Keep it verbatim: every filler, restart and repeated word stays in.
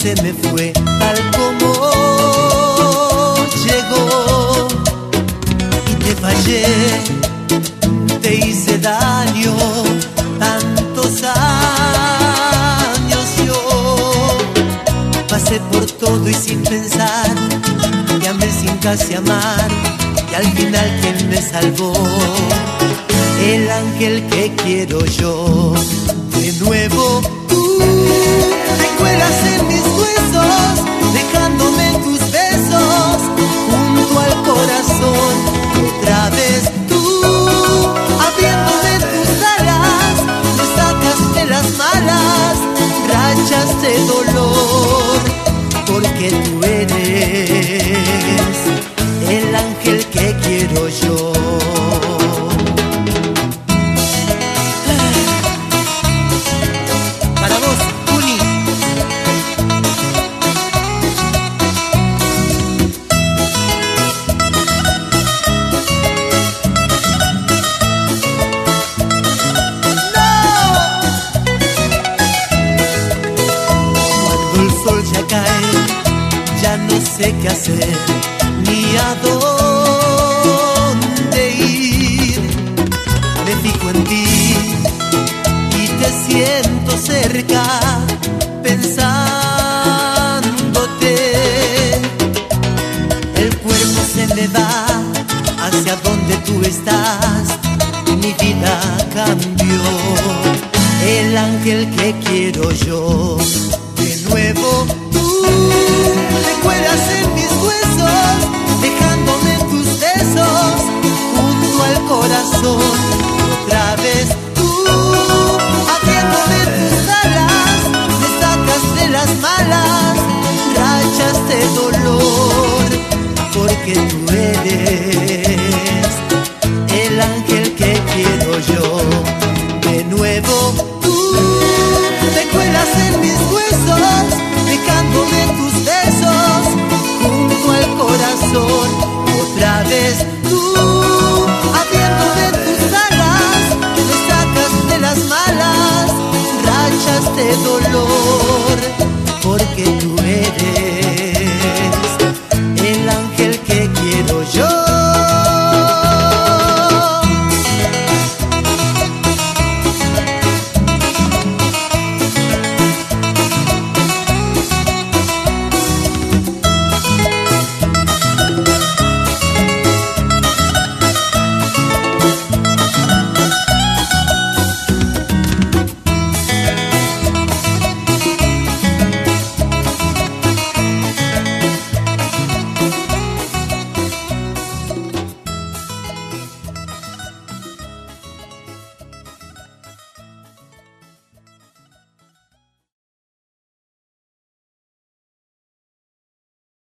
se me fue tal como llegó. Y te fallé, te hice daño, tantos años yo pasé por todo y sin pensar, te amé sin casi amar, y al final ¿quién me salvó? El ángel que quiero yo. De nuevo tú te cuelas en mis huesos, dejándome tus besos junto al corazón. Otra vez tú, abriéndome tus alas, me sacas de las malas rachas de dolor, porque tú eres el ángel que quiero yo. Ya no sé qué hacer ni a dónde ir. Me fijo en ti y te siento cerca, pensándote. El cuerpo se me va hacia donde tú estás, mi vida cambió. El ángel que quiero yo. De nuevo tú te cuelas en mis huesos, dejándome tus besos junto al corazón. Otra vez tú, abriéndome tus alas, me sacas de las malas rachas de dolor, porque tú eres el ángel que quiero yo. De nuevo tú te cuelas en mis huesos, dejándome tus besos junto al corazón. Otra vez tú, abriéndome tus alas, me sacas de las malas rachas de dolor, porque tú